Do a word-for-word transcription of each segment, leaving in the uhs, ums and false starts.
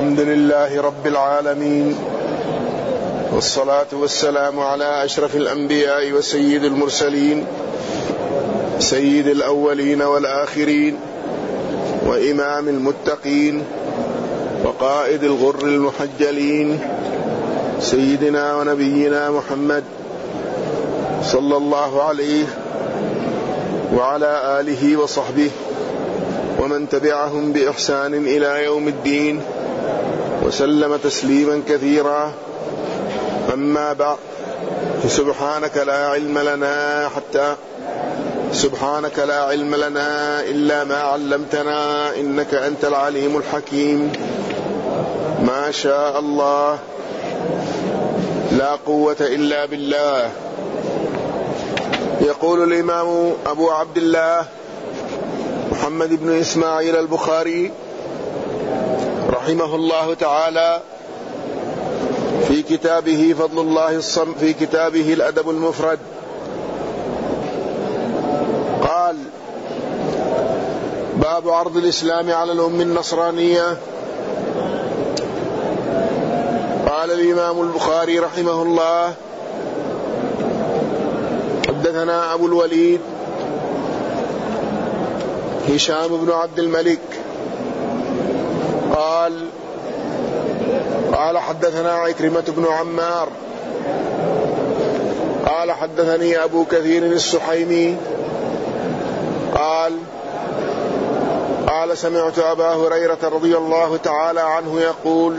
الحمد لله رب العالمين، والصلاة والسلام على أشرف الأنبياء وسيد المرسلين، سيد الأولين والآخرين، وإمام المتقين، وقائد الغر المحجلين، سيدنا ونبينا محمد صلى الله عليه وعلى آله وصحبه ومن تبعهم بإحسان إلى يوم الدين، وسلم تسليما كثيرا. أما بعد، سبحانك لا علم لنا حتى سبحانك لا علم لنا إلا ما علمتنا إنك أنت العليم الحكيم. ما شاء الله، لا قوة إلا بالله. يقول الإمام أبو عبد الله محمد بن إسماعيل البخاري رحمه الله تعالى في كتابه فضل الله الصم في كتابه الأدب المفرد، قال: باب عرض الإسلام على الأم النصرانية. قال الإمام البخاري رحمه الله: حدثنا أبو الوليد هشام بن عبد الملك قال قال حدثنا عكرمة بن عمار قال حدثني أبو كثير السحيمي قال قال سمعت أبا هريرة رضي الله تعالى عنه يقول: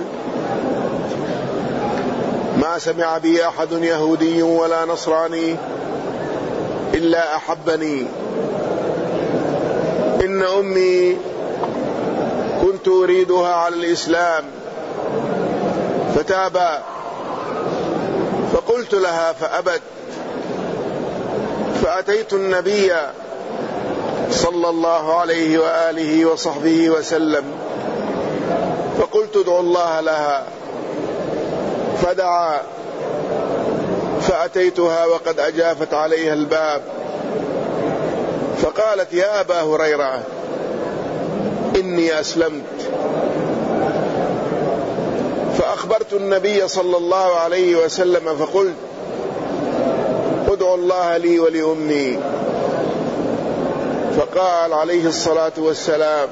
ما سمع بي أحد يهودي ولا نصراني إلا أحبني. إن أمي كنت أريدها على الإسلام فتابى، فقلت لها فأبت، فأتيت النبي صلى الله عليه وآله وصحبه وسلم فقلت: ادعوا الله لها. فدعا، فأتيتها وقد أجافت عليها الباب، فقالت: يا أبا هريرة إني أسلمت. فأخبرت النبي صلى الله عليه وسلم فقلت: ادعوا الله لي ولأمي. فقال عليه الصلاة والسلام: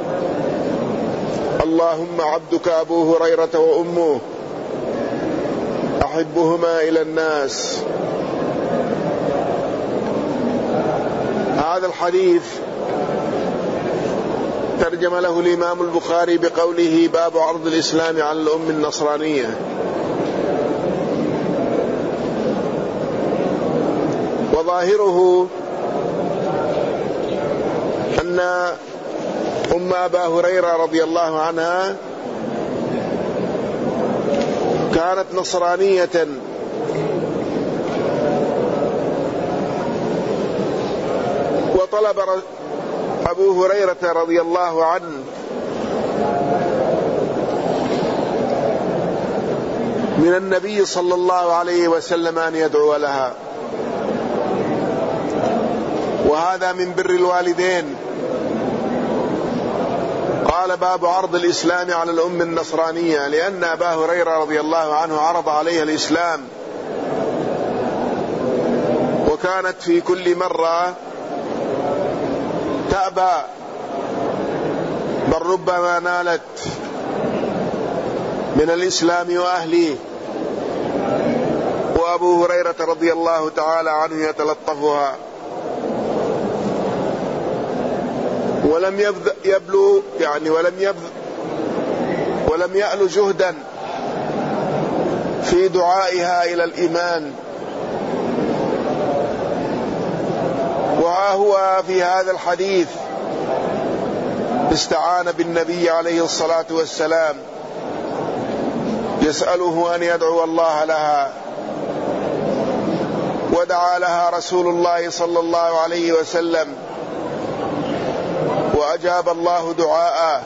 اللهم عبدك أبو هريرة وأمه أحبهما إلى الناس. هذا الحديث ترجم له الإمام البخاري بقوله: باب عرض الإسلام على الأم النصرانية. وظاهره أن أم أبا هريرة رضي الله عنها كانت نصرانية، وطلب أبو هريرة رضي الله عنه من النبي صلى الله عليه وسلم أن يدعو لها، وهذا من بر الوالدين. قال: باب عرض الإسلام على الأم النصرانية، لأن أبا هريرة رضي الله عنه عرض عليها الإسلام، وكانت في كل مرة تأبى، بل ربما نالت من الإسلام وأهله، وأبو هريرة رضي الله تعالى عنه يتلطفها، ولم يبلو يعني ولم يبذل ولم يأل جهدا في دعائها إلى الإيمان. وها هو في هذا الحديث استعان بالنبي عليه الصلاة والسلام يسأله أن يدعو الله لها، ودعا لها رسول الله صلى الله عليه وسلم، وأجاب الله دعاءه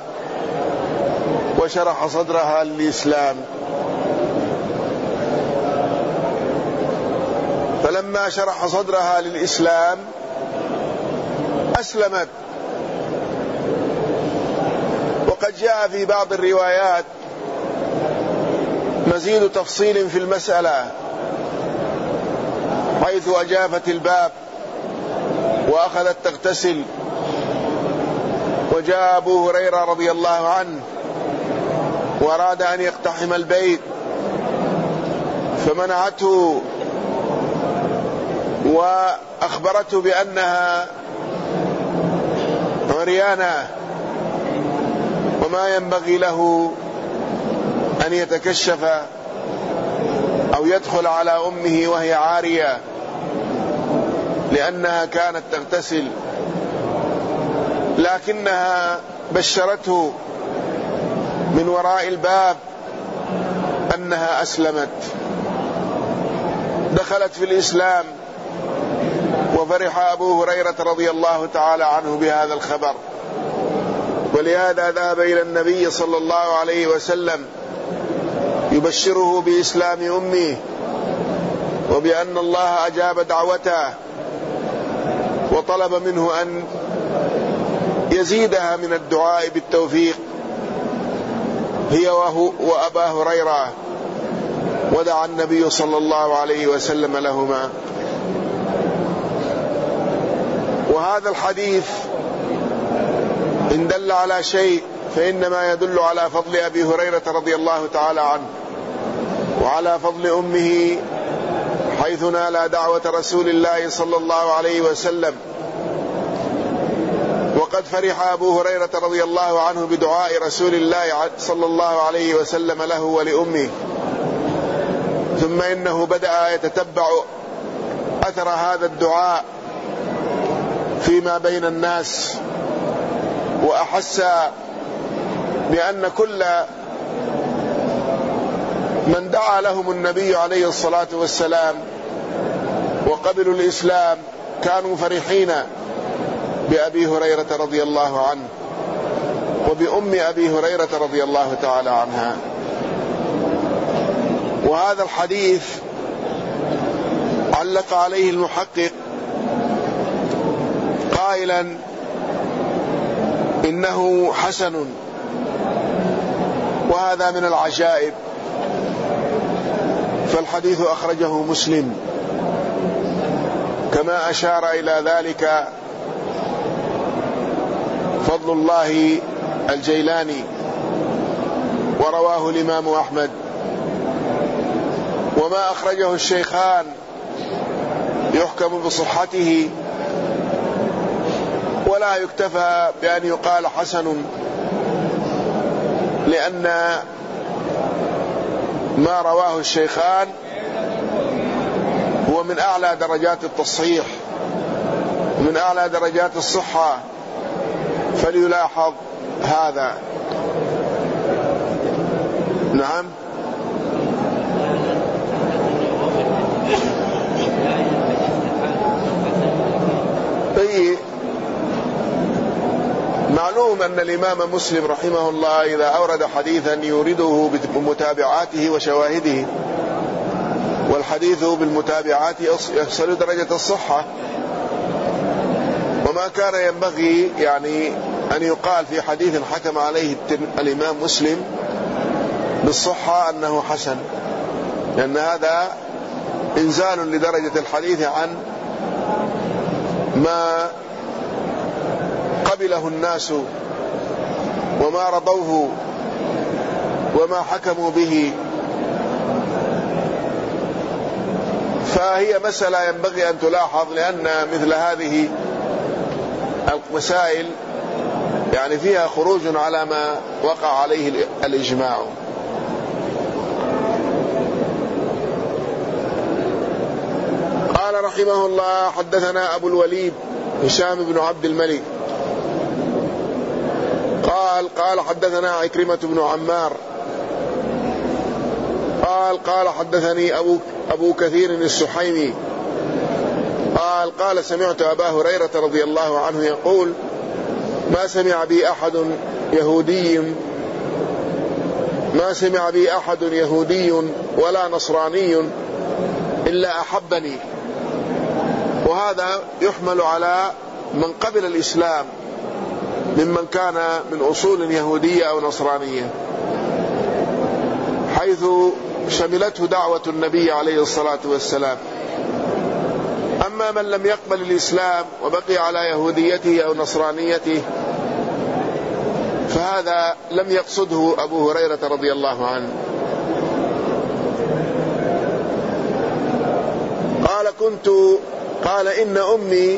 وشرح صدرها للإسلام. فلما شرح صدرها للإسلام أسلمت، وقد جاء وجاء في بعض الروايات مزيد تفصيل في المسألة، حيث أجافت الباب وأخذت تغتسل، وجاء أبو هريرة رضي الله عنه وأراد أن يقتحم البيت فمنعته وأخبرته بأنها عريانة وما ينبغي له أن يتكشف أو يدخل على أمه وهي عارية، لأنها كانت تغتسل، لكنها بشرته من وراء الباب أنها أسلمت، دخلت في الإسلام، وفرح أبو هريرة رضي الله تعالى عنه بهذا الخبر، ولهذا ذهب إلى النبي صلى الله عليه وسلم يبشره بإسلام أمه وبأن الله أجاب دعوته، وطلب منه أن يزيدها من الدعاء بالتوفيق هي وهو وأبا هريرة، ودعا النبي صلى الله عليه وسلم لهما. وهذا الحديث إن دل على شيء فإنما يدل على فضل أبي هريرة رضي الله تعالى عنه، وعلى فضل أمه حيث نال دعوة رسول الله صلى الله عليه وسلم. وقد فرح أبو هريرة رضي الله عنه بدعاء رسول الله صلى الله عليه وسلم له ولأمه، ثم إنه بدأ يتتبع أثر هذا الدعاء فيما بين الناس، وأحس بأن كل من دعا لهم النبي عليه الصلاة والسلام وقبلوا الإسلام كانوا فرحين بأبي هريرة رضي الله عنه وبأم أبي هريرة رضي الله تعالى عنها. وهذا الحديث علق عليه المحقق قائلا إنه حسن، وهذا من العجائب، فالحديث أخرجه مسلم كما أشار إلى ذلك فضل الله الجيلاني، ورواه الإمام أحمد. وما أخرجه الشيخان يحكم بصحته، ولا يكتفى بأن يقال حسن، لأن ما رواه الشيخان هو من أعلى درجات التصحيح ومن أعلى درجات الصحة، فليلاحظ هذا. نعم. طيب، معلوم أن الإمام مسلم رحمه الله إذا أورد حديثا يورده بمتابعاته وشواهده، والحديث بالمتابعات يصل درجة الصحة، وما كان ينبغي يعني أن يقال في حديث حكم عليه الإمام مسلم بالصحة أنه حسن، لأن هذا إنزال لدرجة الحديث عن ما قبله الناس وما رضوه وما حكموا به. فهي مسألة ينبغي أن تلاحظ، لأن مثل هذه المسائل يعني فيها خروج على ما وقع عليه الإجماع. قال رحمه الله: حدثنا أبو الوليد هشام بن عبد الملك قال قال حدثنا عكرمة بن عمار قال قال حدثني أبو, أبو كثير السحيمي قال قال سمعت أبا هريرة رضي الله عنه يقول: ما سمع بي أحد يهودي ما سمع بي أحد يهودي ولا نصراني إلا أحبني. وهذا يحمل على من قبل الإسلام ممن كان من أصول يهودية أو نصرانية، حيث شملته دعوة النبي عليه الصلاة والسلام. أما من لم يقبل الإسلام وبقي على يهوديته أو نصرانيته فهذا لم يقصده أبو هريرة رضي الله عنه. قال كنت قال إن أمي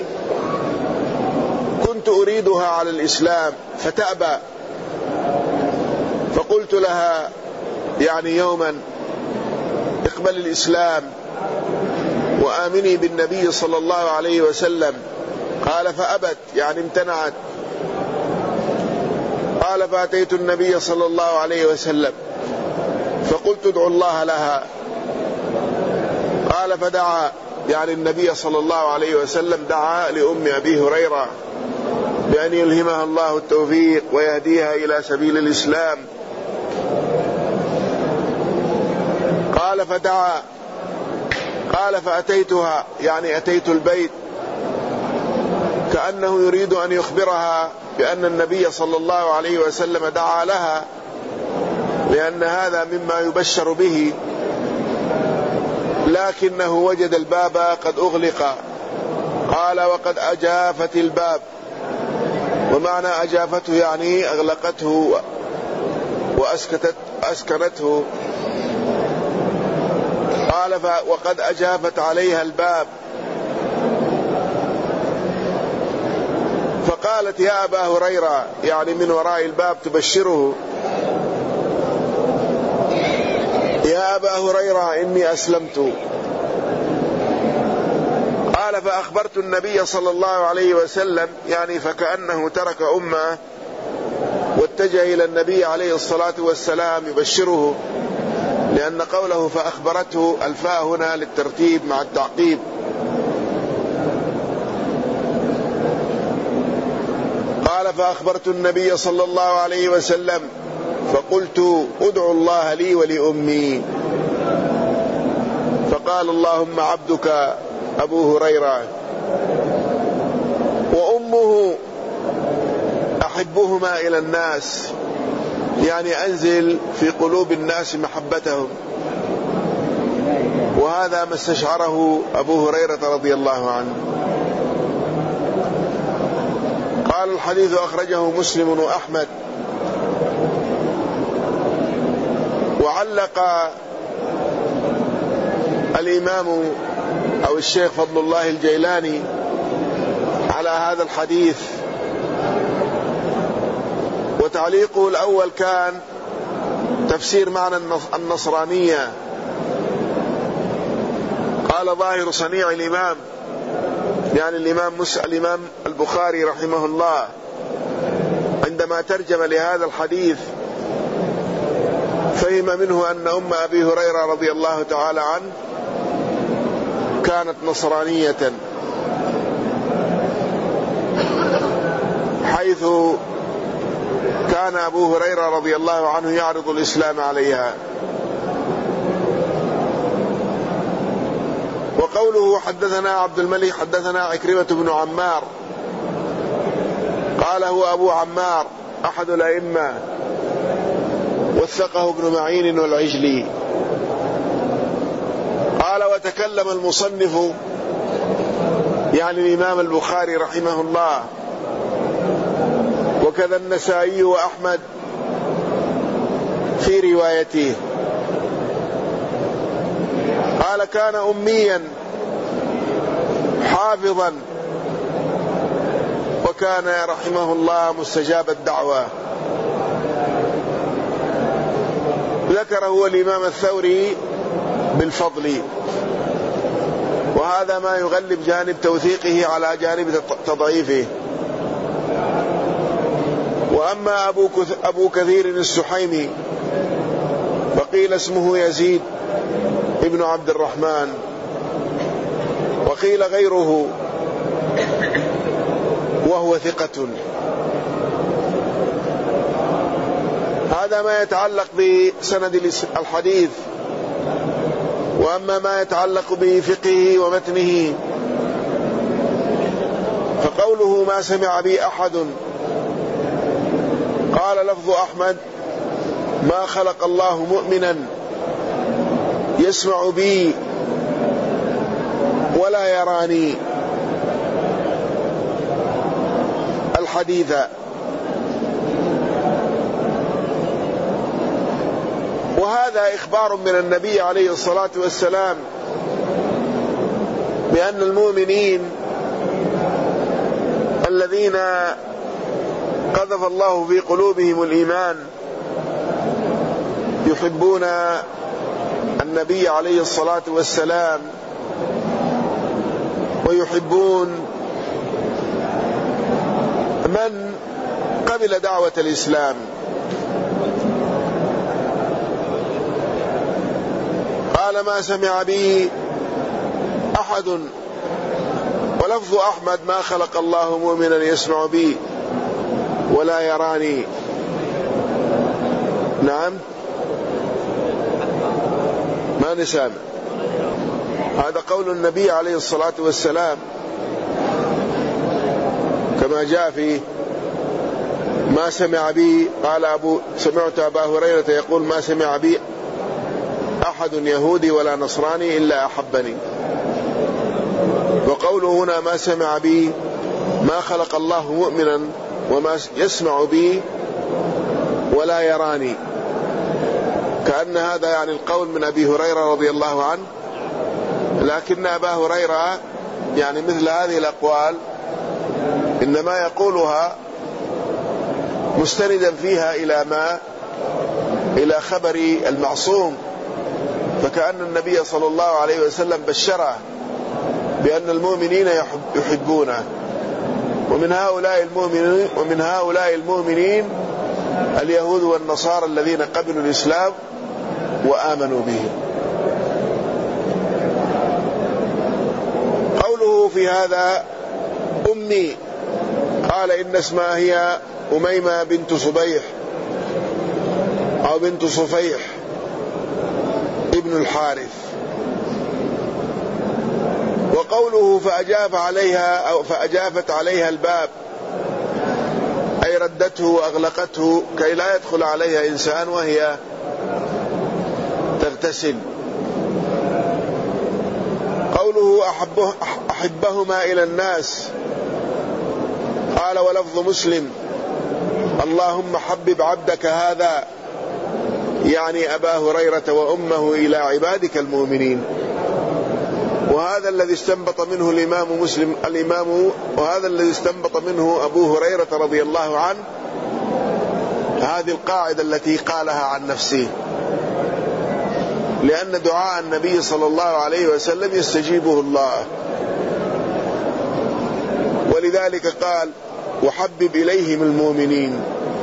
كنت أريدها على الإسلام فتأبى، فقلت لها يعني يوما اقبل الإسلام وآمني بالنبي صلى الله عليه وسلم. قال فأبت يعني امتنعت. قال فأتيت النبي صلى الله عليه وسلم فقلت ادعو الله لها. قال فدعا يعني النبي صلى الله عليه وسلم دعا لأم أبي هريرة بأن يلهمها الله التوفيق ويهديها إلى سبيل الإسلام. قال فدعا. قال فأتيتها يعني أتيت البيت، كأنه يريد أن يخبرها بأن النبي صلى الله عليه وسلم دعا لها، لأن هذا مما يبشر به، لكنه وجد الباب قد أغلق. قال وقد أجافت الباب، ومعنى أجافته يعني أغلقته وأسكتت أسكنته. قال وقد أجافت عليها الباب. فقالت يا أبا هريرة يعني من وراء الباب تبشره، يا أبا هريرة إني أسلمت. قال فأخبرت النبي صلى الله عليه وسلم يعني فكأنه ترك أمه واتجه إلى النبي عليه الصلاة والسلام يبشره، لأن قوله فأخبرته الفاء هنا للترتيب مع التعقيب. قال فأخبرت النبي صلى الله عليه وسلم فقلت ادعو الله لي ولأمي. فقال اللهم عبدك أبو هريرة وأمه أحبهما إلى الناس، يعني أنزل في قلوب الناس محبتهم. وهذا ما استشعره أبو هريرة رضي الله عنه. قال الحديث أخرجه مسلم وأحمد. وعلق الإمام أو الشيخ فضل الله الجيلاني على هذا الحديث، وتعليقه الأول كان تفسير معنى النصرانية. قال ظاهر صنيع الإمام يعني الإمام, الإمام البخاري رحمه الله عندما ترجم لهذا الحديث فهم منه أن أم أبي هريرة رضي الله تعالى عنه كانت نصرانية، حيث كان أبو هريرة رضي الله عنه يعرض الإسلام عليها. وقوله حدثنا عبد الملك حدثنا عكرمة بن عمار قال هو أبو عمار أحد الأئمة، وثقه ابن معين والعجلي. قال وتكلم المصنف يعني الإمام البخاري رحمه الله وكذا النسائي وأحمد في روايته. قال كان أميا حافظا وكان رحمه الله مستجاب الدعوة. ذكر هو الإمام الثوري بالفضل، وهذا ما يغلب جانب توثيقه على جانب تضعيفه. وأما أبو كثير السحيمي فقيل اسمه يزيد ابن عبد الرحمن، وقيل غيره وهو ثقة. هذا ما يتعلق بسند الحديث. وأما ما يتعلق بفقهه ومتنه فقوله ما سمع بي أحد قال لفظ أحمد: ما خلق الله مؤمنا يسمع بي ولا يراني الحديث. وهذا إخبار من النبي عليه الصلاة والسلام بأن المؤمنين الذين قذف الله في قلوبهم الإيمان يحبون النبي عليه الصلاة والسلام ويحبون من قبل دعوة الإسلام. قال: ما سمع بي أحد. ولفظ أحمد: ما خلق الله مؤمنا يسمع بي ولا يراني. نعم، ما نسامع. هذا قول النبي عليه الصلاة والسلام كما جاء فيه: ما سمع بي، قال أبو سمعت أبا هريرة يقول: ما سمع بي أحد يهودي ولا نصراني إلا أحبني. وقوله هنا: ما سمع بي، ما خلق الله مؤمنا وما يسمع بي ولا يراني، كأن هذا يعني القول من أبي هريرة رضي الله عنه. لكن أبا هريرة يعني مثل هذه الأقوال إنما يقولها مستندا فيها إلى ما إلى خبر المعصوم، فكأن النبي صلى الله عليه وسلم بشره بأن المؤمنين يحبونه. ومن هؤلاء المؤمنين ومن هؤلاء المؤمنين اليهود والنصارى الذين قبلوا الإسلام وآمنوا به. قوله في هذا: أمي، قال: إن اسمها هي أميمة بنت صبيح أو بنت صفيح ابن الحارث. وقوله: فأجاب عليها أو فأجابت عليها الباب، أي ردته وأغلقته كي لا يدخل عليها إنسان وهي تغتسل. قوله: أحبه أحبهما إلى الناس، قال: ولفظ مسلم: اللهم حبب عبدك هذا، يعني أبا هريرة وأمه، إلى عبادك المؤمنين. وهذا الذي استنبط منه الإمام مسلم الإمام وهذا الذي استنبط منه أبو هريرة رضي الله عنه هذه القاعدة التي قالها عن نفسه، لأن دعاء النبي صلى الله عليه وسلم يستجيبه الله، ولذلك قال: وحبب إليهم المؤمنين.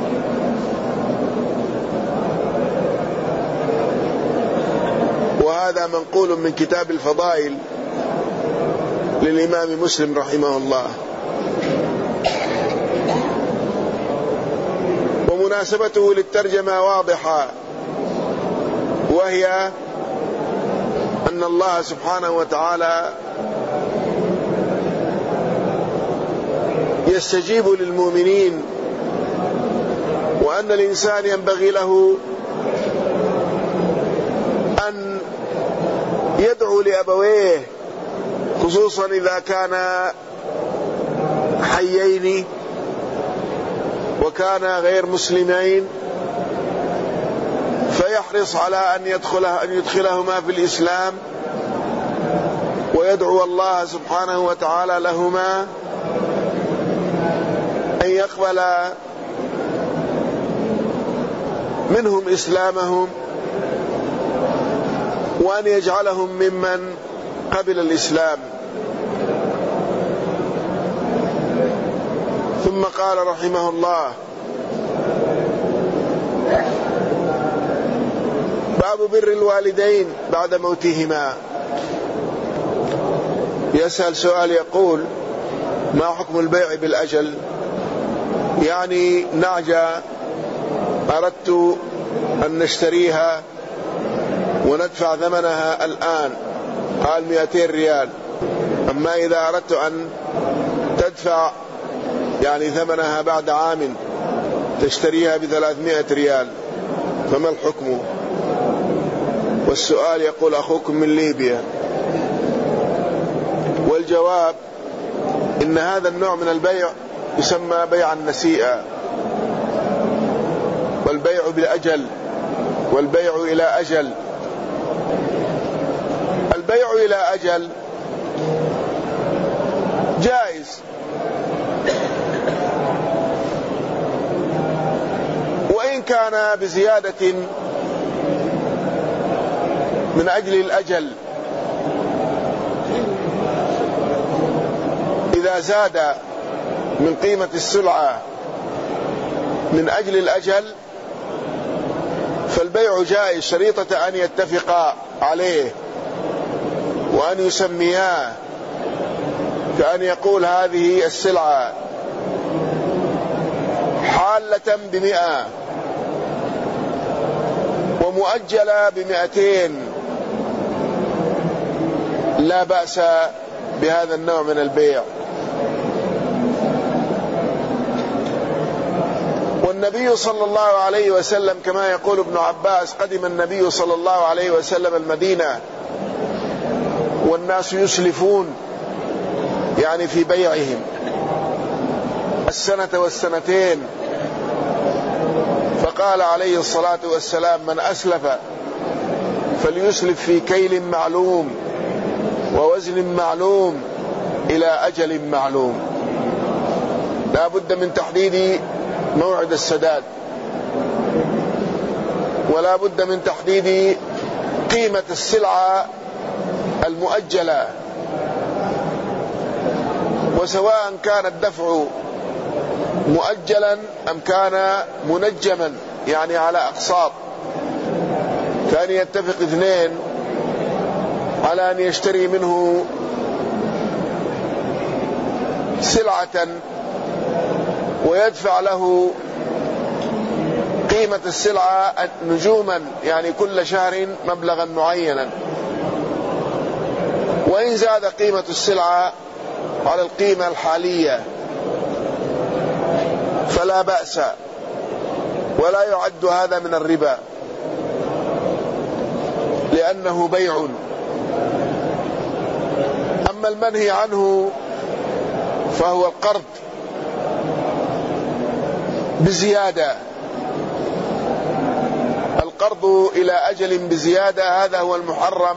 وهذا منقول من كتاب الفضائل للإمام مسلم رحمه الله. ومناسبته للترجمة واضحة، وهي أن الله سبحانه وتعالى يستجيب للمؤمنين، وأن الإنسان ينبغي له أن يدعو لأبويه، خصوصا إذا كان حيين وكان غير مسلمين، فيحرص على أن يدخله أن يدخلهما في الإسلام، ويدعو الله سبحانه وتعالى لهما أن يقبل منهم إسلامهم، وأن يجعلهم ممن قبل الإسلام. ثم قال رحمه الله: باب بر الوالدين بعد موتهما. يسأل سؤال يقول: ما حكم البيع بالأجل؟ يعني نعجة أردت أن نشتريها وندفع ثمنها الآن، قال مئتين ريال، أما إذا أردت أن تدفع يعني ثمنها بعد عام تشتريها بثلاثمائة ريال، فما الحكم؟ والسؤال يقول أخوكم من ليبيا. والجواب إن هذا النوع من البيع يسمى بيع النسيئة، والبيع بالأجل، والبيع إلى أجل. البيع إلى أجل جائز، وإن كان بزيادة من أجل الأجل. إذا زاد من قيمة السلعة من أجل الأجل فالبيع جائز، شريطة أن يتفقا عليه وأن يسمياه، كأن يقول هذه السلعة حالة بمئة ومؤجلة بمئتين، لا بأس بهذا النوع من البيع. والنبي صلى الله عليه وسلم كما يقول ابن عباس قدم النبي صلى الله عليه وسلم المدينة والناس يسلفون، يعني في بيعهم السنة والسنتين، فقال عليه الصلاة والسلام من أسلف فليسلف في كيل معلوم ووزن معلوم إلى أجل معلوم. لا بد من تحديد موعد السداد، ولا بد من تحديد قيمة السلعة المؤجلة، وسواء كان الدفع مؤجلا أم كان منجما يعني على أقساط. كان يتفق اثنين على أن يشتري منه سلعة ويدفع له قيمة السلعة نجوما، يعني كل شهر مبلغا معينا، وإن زاد قيمة السلعة على القيمة الحالية فلا بأس، ولا يعد هذا من الربا لأنه بيع. أما المنهي عنه فهو القرض بزيادة، القرض إلى أجل بزيادة هذا هو المحرم،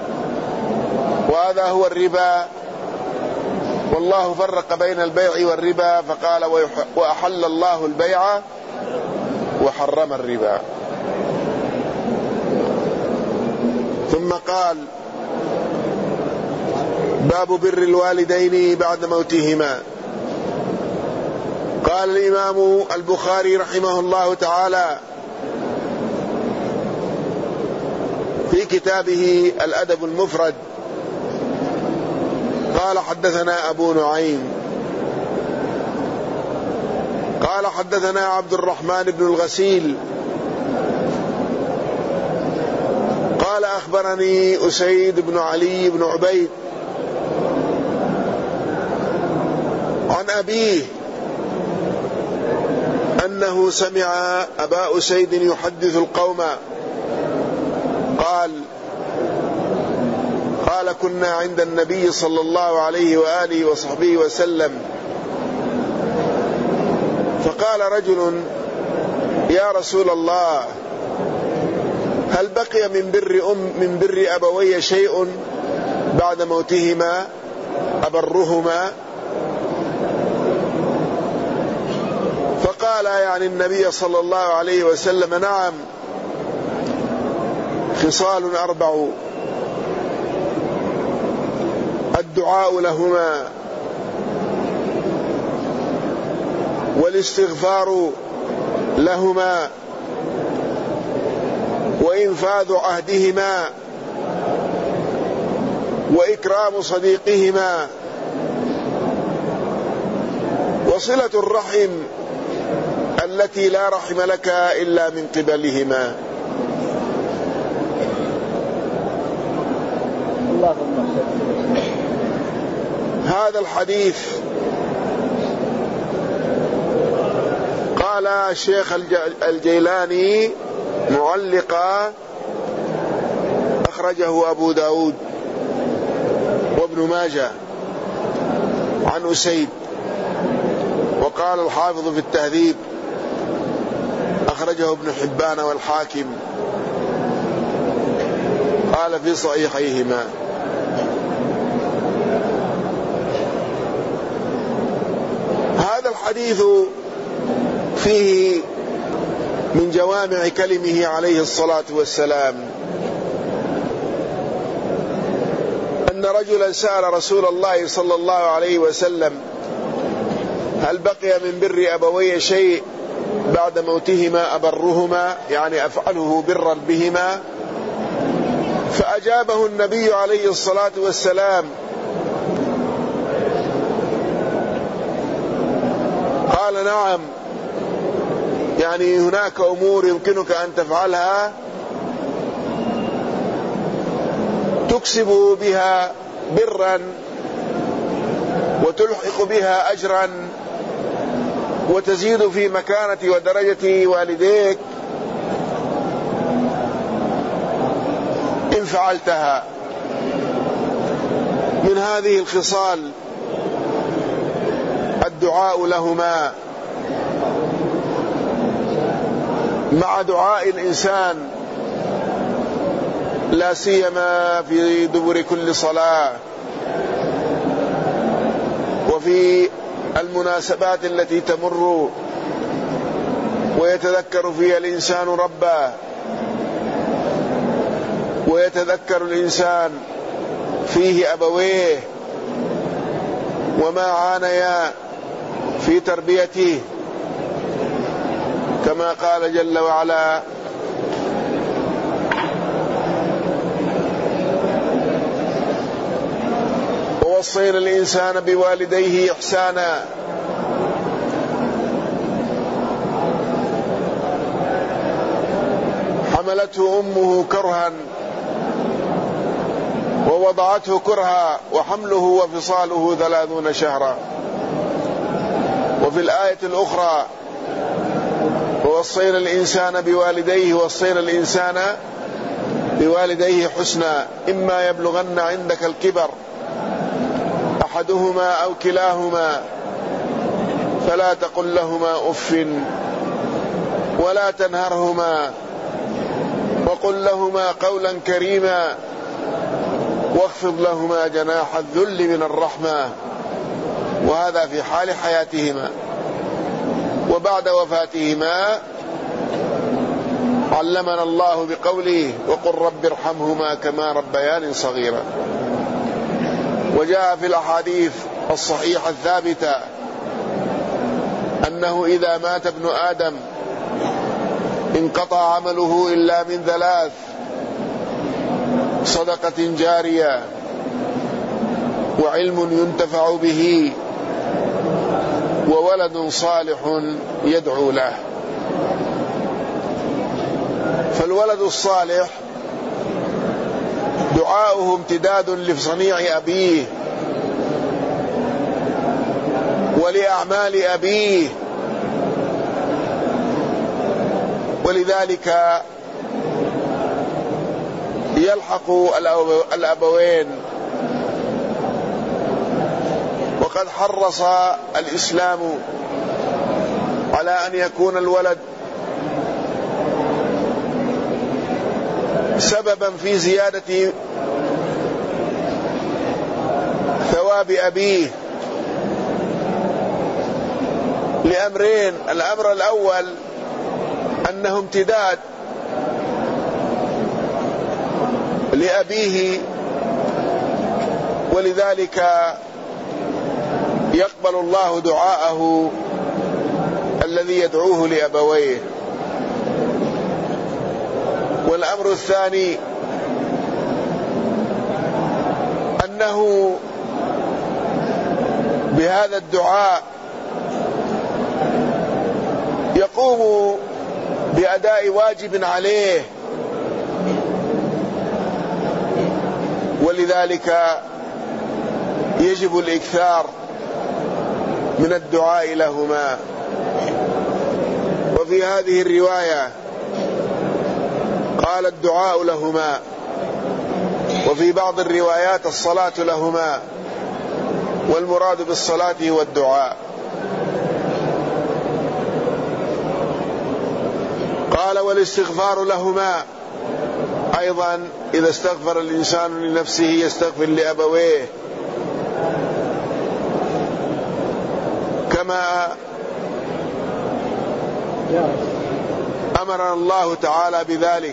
وهذا هو الربا. والله فرق بين البيع والربا فقال وأحل الله البيع وحرم الربا. ثم قال باب بر الوالدين بعد موتهما. قال الإمام البخاري رحمه الله تعالى في كتابه الأدب المفرد قال حدثنا أبو نعيم قال حدثنا عبد الرحمن بن الغسيل قال أخبرني أسيد بن علي بن عبيد عن أبيه أنه سمع أبا أسيد يحدث القوم قال قال كنا عند النبي صلى الله عليه وآله وصحبه وسلم فقال رجل يا رسول الله هل بقي من بر أم من بر أبوي شيء بعد موتهما أبرهما؟ فقال يعني النبي صلى الله عليه وسلم نعم خصال أربع الدعاء لهما والاستغفار لهما وإنفاذ عهدهما وإكرام صديقهما وصلة الرحم التي لا رحم لك إلا من قبلهما. هذا الحديث قال قال الشيخ الجيلاني معلقا: أخرجه أبو داود وابن ماجه عن أسيد. وقال الحافظ في التهذيب: أخرجه ابن حبان والحاكم، قال في صحيحيهما. هذا الحديث فيه من جوامع كلمه عليه الصلاة والسلام أن رجلا سأل رسول الله صلى الله عليه وسلم: هل بقي من بر أبوي شيء بعد موتهما أبرهما، يعني أفعله برا بهما؟ فأجابه النبي عليه الصلاة والسلام قال: نعم، يعني هناك أمور يمكنك أن تفعلها تكسب بها برا وتلحق بها أجرا وتزيد في مكانة ودرجة والديك إن فعلتها. من هذه الخصال الدعاء لهما، مع دعاء الإنسان لا سيما في دبر كل صلاة وفي المناسبات التي تمر ويتذكر فيها الإنسان ربه، ويتذكر الإنسان فيه أبويه وما عانيا في تربيته، كما قال جل وعلا: ووصينا الإنسان بوالديه إحسانا. حملته أمه كرها ووضعته كرها وحمله وفصاله ثلاثون شهرا. وفي الآية الأخرى: ووصينا الإنسان بوالديه ووصينا الإنسان بوالديه حسنا إما يبلغن عندك الكبر أحدهما أو كلاهما فلا تقل لهما أف ولا تنهرهما وقل لهما قولا كريما واخفض لهما جناح الذل من الرحمة. وهذا في حال حياتهما. وبعد وفاتهما علمنا الله بقوله: وقل رب ارحمهما كما ربياني صغيرا. وجاء في الأحاديث الصحيحة الثابتة أنه إذا مات ابن آدم انقطع عمله إلا من ثلاث: صدقة جارية، وعلم ينتفع به، وولد صالح يدعو له. فالولد الصالح دعاؤه امتداد لصنيع أبيه ولأعمال أبيه، ولذلك يلحق الأبوين. وقد حرص الإسلام على أن يكون الولد سببا في زيادة ثواب أبيه لأمرين: الأمر الأول أنه امتداد لأبيه، ولذلك يقبل الله دعاءه الذي يدعوه لأبويه. والأمر الثاني أنه بهذا الدعاء يقوم بأداء واجب عليه، ولذلك يجب الإكثار من الدعاء لهما. وفي هذه الرواية قال الدعاء لهما، وفي بعض الروايات الصلاة لهما، والمراد بالصلاة هو الدعاء. قال والاستغفار لهما أيضا، إذا استغفر الإنسان لنفسه يستغفر لأبويه، كما أمرنا الله تعالى بذلك: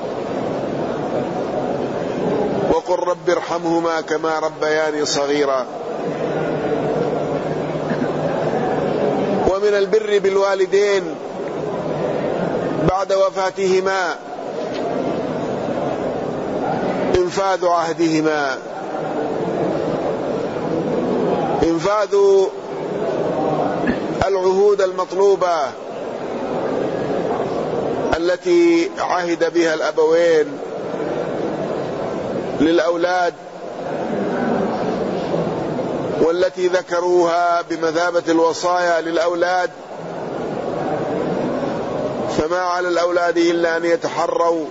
وقل رب ارحمهما كما ربياني صغيرا. ومن البر بالوالدين بعد وفاتهما إنفاذ عهدهما، إنفاذ العهود المطلوبة التي عهد بها الأبوين للأولاد، والتي ذكروها بمثابة الوصايا للأولاد، فما على الأولاد إلا أن يتحروا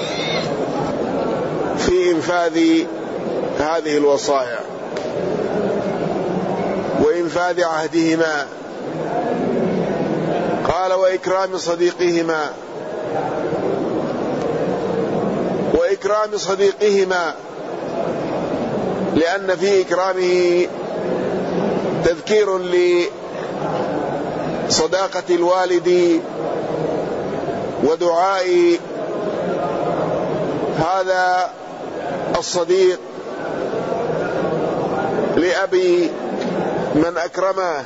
في إنفاذ هذه الوصايا وإنفاذ عهدهما. قال وإكرام صديقهما، وإكرام صديقهما لأن في إكرامه تذكير لصداقة الوالد ودعاء هذا الصديق لأبي من أكرمه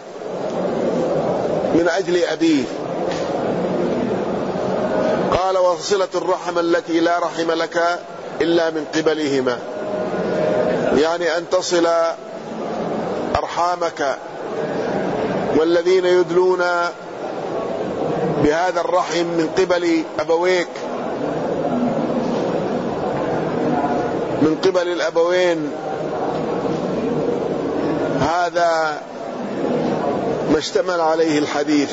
من أجل أبيه. قال وصلة الرحم التي لا رحم لك إلا من قبلهما، يعني أن تصل أرحامك، والذين يدلون بهذا الرحم من قبل أبويك، من قبل الأبوين، هذا ما اشتمل عليه الحديث.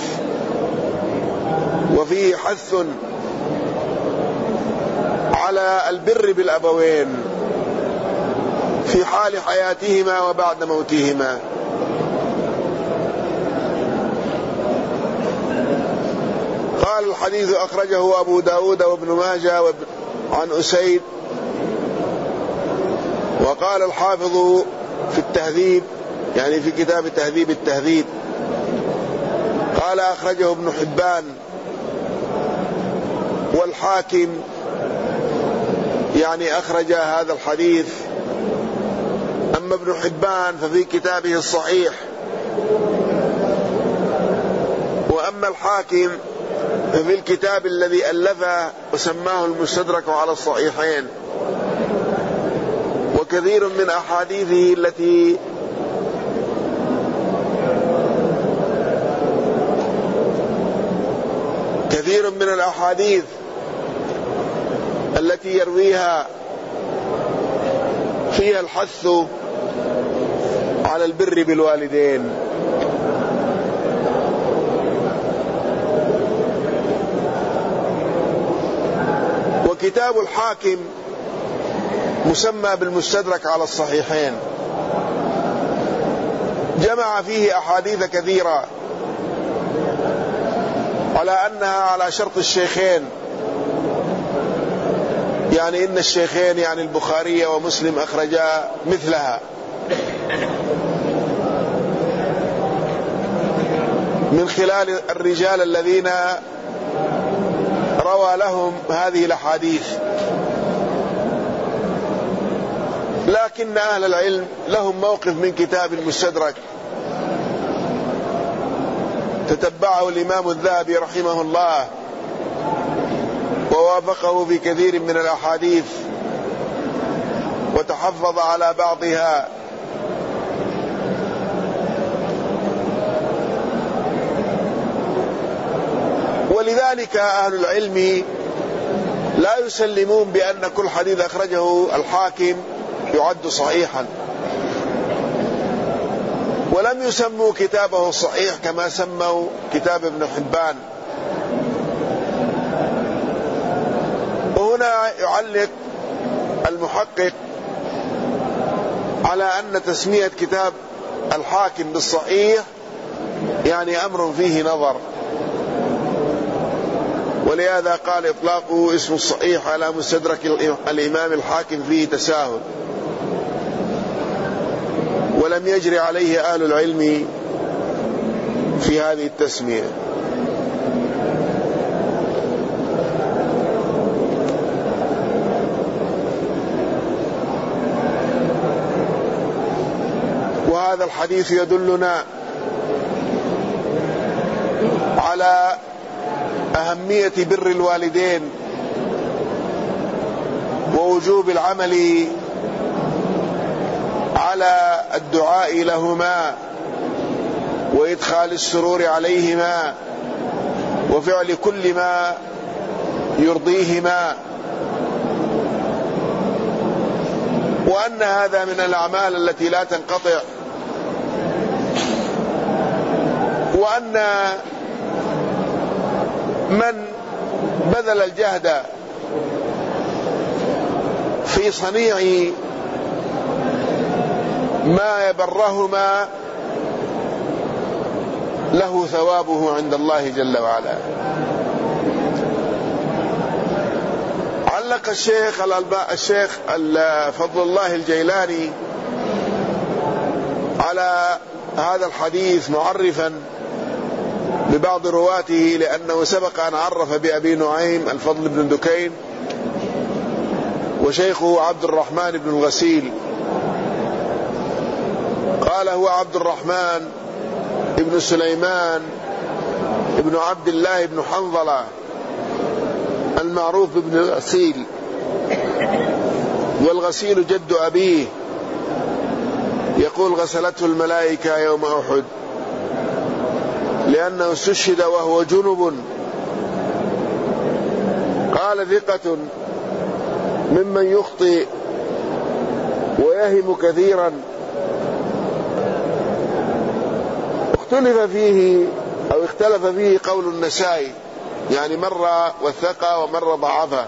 وفيه حث على البر بالأبوين في حال حياتهما وبعد موتهما. قال الحديث أخرجه أبو داود وابن ماجه عن أسيد. وقال الحافظ في التهذيب، يعني في كتاب تهذيب التهذيب، قال أخرجه ابن حبان والحاكم، يعني أخرج هذا الحديث. أما ابن حبان ففي كتابه الصحيح، وأما الحاكم ففي الكتاب الذي ألفه وسماه المستدرك على الصحيحين. وكثير من أحاديثه التي كثير من الأحاديث التي يرويها فيها الحث على البر بالوالدين. وكتاب الحاكم مسمى بالمستدرك على الصحيحين، جمع فيه أحاديث كثيرة على أنها على شرط الشيخين، يعني إن الشيخين يعني البخاري ومسلم أخرجا مثلها من خلال الرجال الذين روى لهم هذه الأحاديث. لكن أهل العلم لهم موقف من كتاب المستدرك تتبعه الإمام الذهبي رحمه الله ووافقه في كثير من الأحاديث وتحفظ على بعضها. ولذلك أهل العلم لا يسلمون بأن كل حديث أخرجه الحاكم يعد صحيحا، ولم يسموا كتابه الصحيح كما سموا كتاب ابن حبان، هنا يعلق المحقق على أن تسمية كتاب الحاكم بالصحيح يعني أمر فيه نظر، ولهذا قال إطلاقه اسم الصحيح على مستدرك الإمام الحاكم فيه تساهل، ولم يجري عليه أهل العلم في هذه التسمية. وهذا الحديث يدلنا على أهمية بر الوالدين ووجوب العمل على الدعاء لهما وإدخال السرور عليهما وفعل كل ما يرضيهما، وأن هذا من الأعمال التي لا تنقطع، وأن من بذل الجهد في صنيع ما يبرهما له ثوابه عند الله جل وعلا. علق الشيخ الشيخ فضل الله الجيلاني على هذا الحديث معرفا ببعض رواته، لأنه سبق أن عرف بأبي نعيم الفضل بن دكين وشيخه عبد الرحمن بن الغسيل. قال هو عبد الرحمن ابن سليمان ابن عبد الله بن حنظلة المعروف بابن الغسيل، والغسيل جد أبيه، يقول غسلته الملائكة يوم أحد لأنه استشهد وهو جنب. قال ثقة ممن يخطئ ويهم كثيرا، اختلف فيه أو اختلف فيه قول النسائي، يعني مرة وثقة ومرة ضعفة،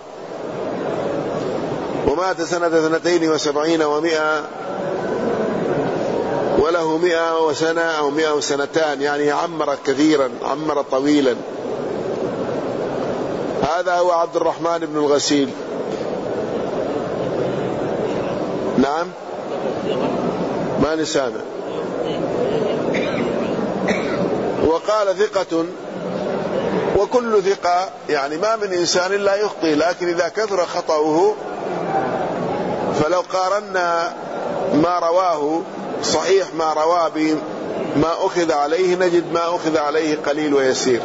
ومات سنة اثنتين وسبعين ومئة، وله مئة وسنة أو مئة وسنتان، يعني عمر كثيرا، عمر طويلا. هذا هو عبد الرحمن بن الغسيل. نعم ما نسامع. وقال ثقة، وكل ثقة يعني ما من إنسان لا يخطئ، لكن إذا كثر خطأه فلو قارنا ما رواه صحيح ما رواه بما أخذ عليه نجد ما أخذ عليه قليل ويسير.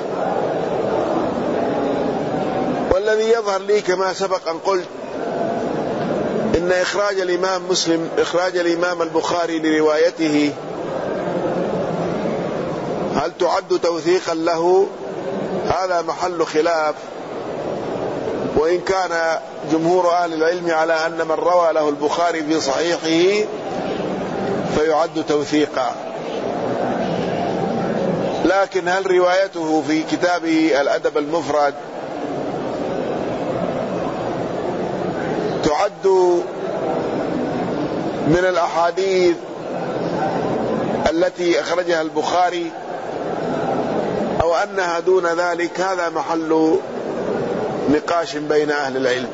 والذي يظهر لي كما سبق أن قلت إن إخراج الإمام مسلم إخراج الإمام البخاري لروايته هل تعد توثيقا له؟ هذا محل خلاف، وإن كان جمهور أهل العلم على أن من روى له البخاري في صحيحه فيعد توثيقا، لكن هل روايته في كتابه الأدب المفرد تعد من الأحاديث التي أخرجها البخاري أو أنها دون ذلك؟ هذا محل نقاش بين أهل العلم.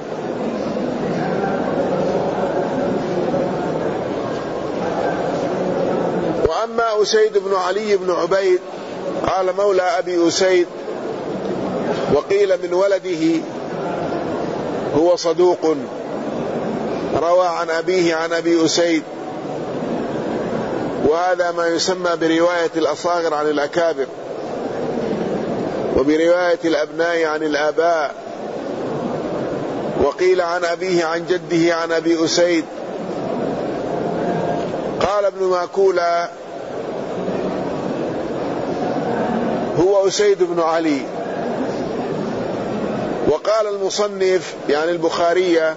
وأما أسيد بن علي بن عبيد قال مولى أبي أسيد، وقيل من ولده، هو صدوق روى عن أبيه عن أبي أسيد، وهذا ما يسمى برواية الأصاغر عن الأكابر، وبرواية الأبناء عن الآباء. وقيل عن أبيه عن جده عن أبي أسيد. قال ابن ماكولة هو أسيد بن علي. وقال المصنف يعني البخاري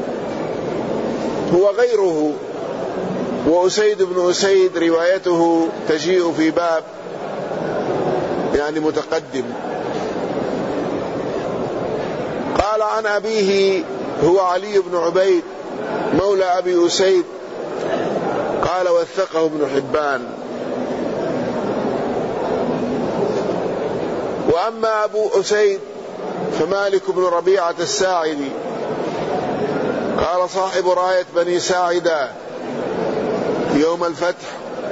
هو غيره، وأسيد بن أسيد روايته تجيء في باب يعني متقدم. قال قال عن أبيه هو علي بن عبيد مولى أبي أسيد قال وثقه ابن حبان. وأما أبو أسيد فمالك بن ربيعة الساعدي قال صاحب راية بني ساعدة يوم الفتح،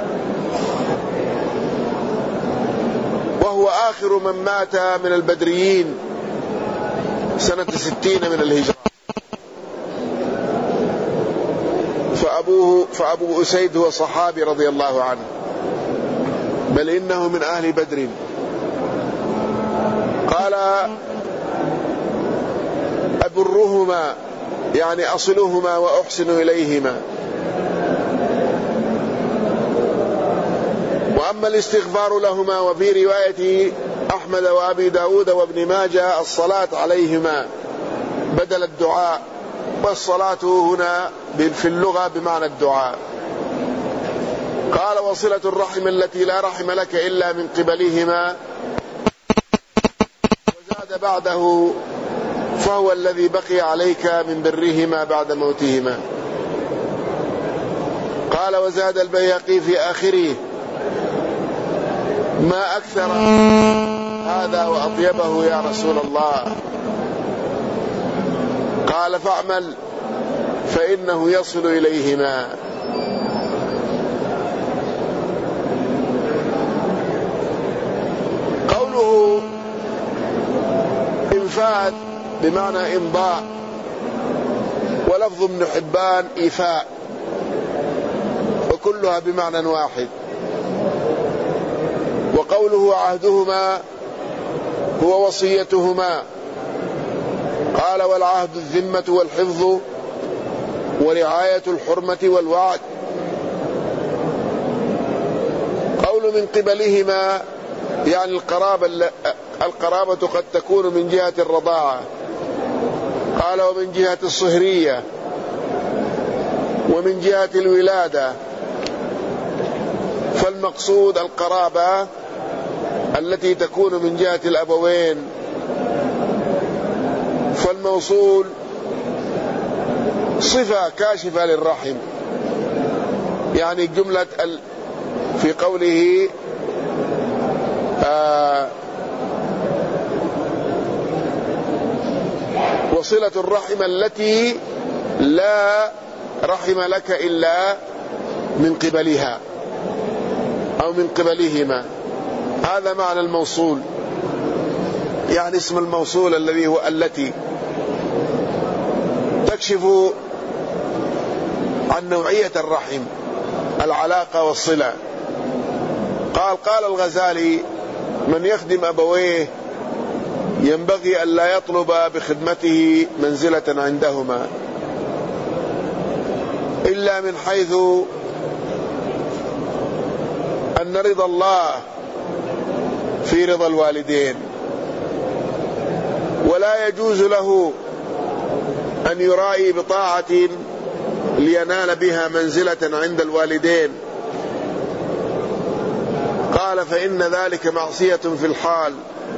وهو آخر من مات من البدريين سنة ستين من الهجرة. فأبوه فأبو أسيد هو صحابي رضي الله عنه، بل إنه من أهل بدر. قال أبرهما يعني أصلهما وأحسن إليهما. وأما الاستغفار لهما وفي رواية أحمد وأبي داود وابن ماجه الصلاة عليهما بدل الدعاء، والصلاة هنا في اللغة بمعنى الدعاء. قال وصلة الرحم التي لا رحم لك إلا من قبلهما، وزاد بعده فهو الذي بقي عليك من برهما بعد موتهما. قال وزاد البيهقي في آخره ما أكثر هذا وأطيبه يا رسول الله. قال فاعمل فإنه يصل إليهما. قوله إنفاذ بمعنى إمضاء، ولفظ ابن حبان إيفاء، وكلها بمعنى واحد. وقوله عهدهما هو وصيتهما. قال والعهد الذمة والحفظ ورعاية الحرمة والوعد. قول من قبلهما يعني القرابة القرابة قد تكون من جهة الرضاعة. قال ومن جهة الصهرية ومن جهة الولادة. فالمقصود القرابة التي تكون من جهة الأبوين. فالموصول صفة كاشفة للرحم، يعني جملة في قوله آه وصلة الرحم التي لا رحم لك إلا من قبلها أو من قبلهما، هذا معنى الموصول، يعني اسم الموصول الذي هو التي، تكشف عن نوعية الرحم، العلاقة والصلة. قال قال الغزالي من يخدم أبويه ينبغي أن لا يطلب بخدمته منزلة عندهما إلا من حيث أن رضا الله في رضا الوالدين، ولا يجوز له أن يرائي بطاعة لينال بها منزلة عند الوالدين. قال فإن ذلك معصية في الحال،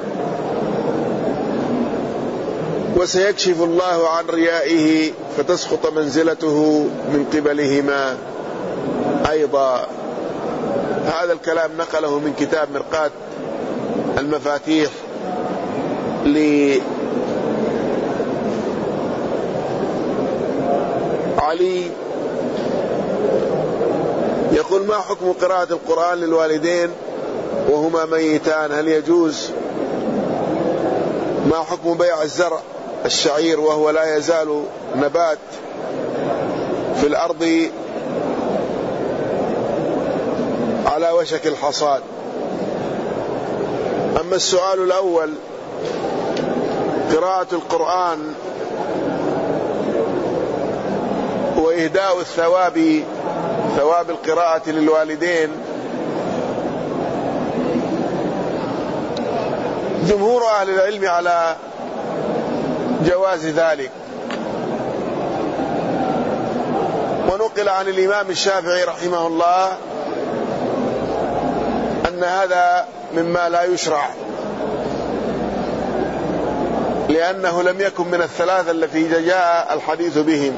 وسيكشف الله عن ريائه فتسقط منزلته من قبلهما أيضا. هذا الكلام نقله من كتاب مرقاة المفاتيح لعلي. يقول ما حكم قراءة القرآن للوالدين وهما ميتان؟ هل يجوز؟ ما حكم بيع الزرع الشعير وهو لا يزال نبات في الأرض على وشك الحصاد؟ أما السؤال الأول قراءة القرآن وإهداء الثواب ثواب القراءة للوالدين، جمهور أهل العلم على جواز ذلك. ونقل عن الإمام الشافعي رحمه الله أن هذا مما لا يشرع، لأنه لم يكن من الثلاثة التي جاء الحديث بهم،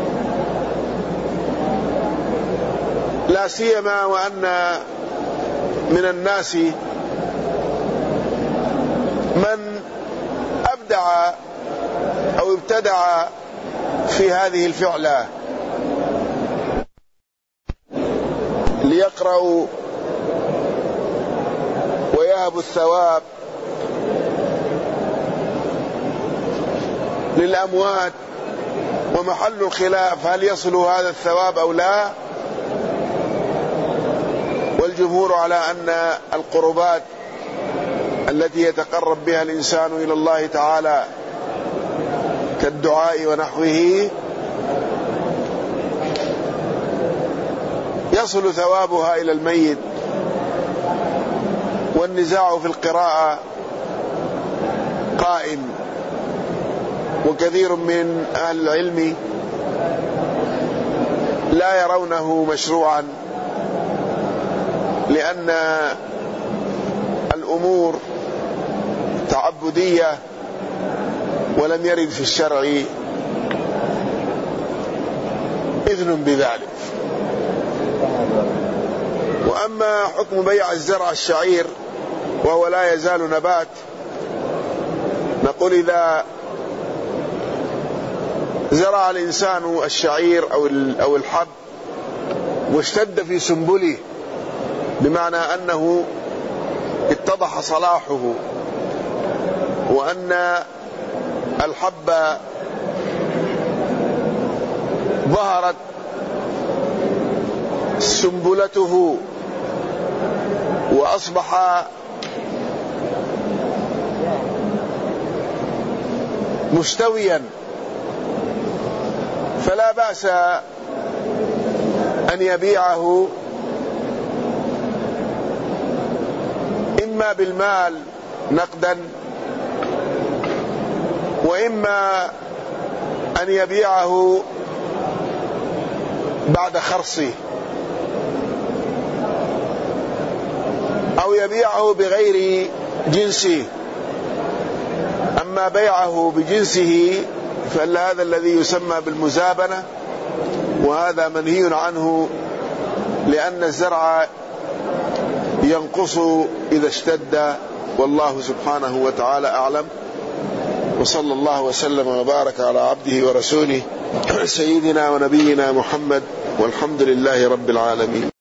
لا سيما وأن من الناس من أبدع أو ابتدع في هذه الفعلة ليقرأوا ويهبوا الثواب للأموات، ومحل الخلاف هل يصل هذا الثواب أو لا. والجمهور على أن القربات التي يتقرب بها الإنسان إلى الله تعالى كالدعاء ونحوه يصل ثوابها إلى الميت. والنزاع في القراءة قائم، وكثير من أهل العلم لا يرونه مشروعا، لأن الأمور تعبدية ولم يرد في الشرع إذن بذلك. وأما حكم بيع الزرع الشعير وهو لا يزال نبات، نقول إذا زرع الإنسان الشعير أو الحب واشتد في سنبله، بمعنى أنه اتضح صلاحه وأن الحب ظهرت سنبلته وأصبح مستويا، فلا بأس أن يبيعه إما بالمال نقدا، وإما أن يبيعه بعد خرصه، أو يبيعه بغير جنسه. أما بيعه بجنسه فهذا الذي يسمى بالمزابنة، وهذا منهي عنه، لأن الزرع ينقص إذا اشتد. والله سبحانه وتعالى أعلم، وصلى الله وسلم وبارك على عبده ورسوله سيدنا ونبينا محمد، والحمد لله رب العالمين.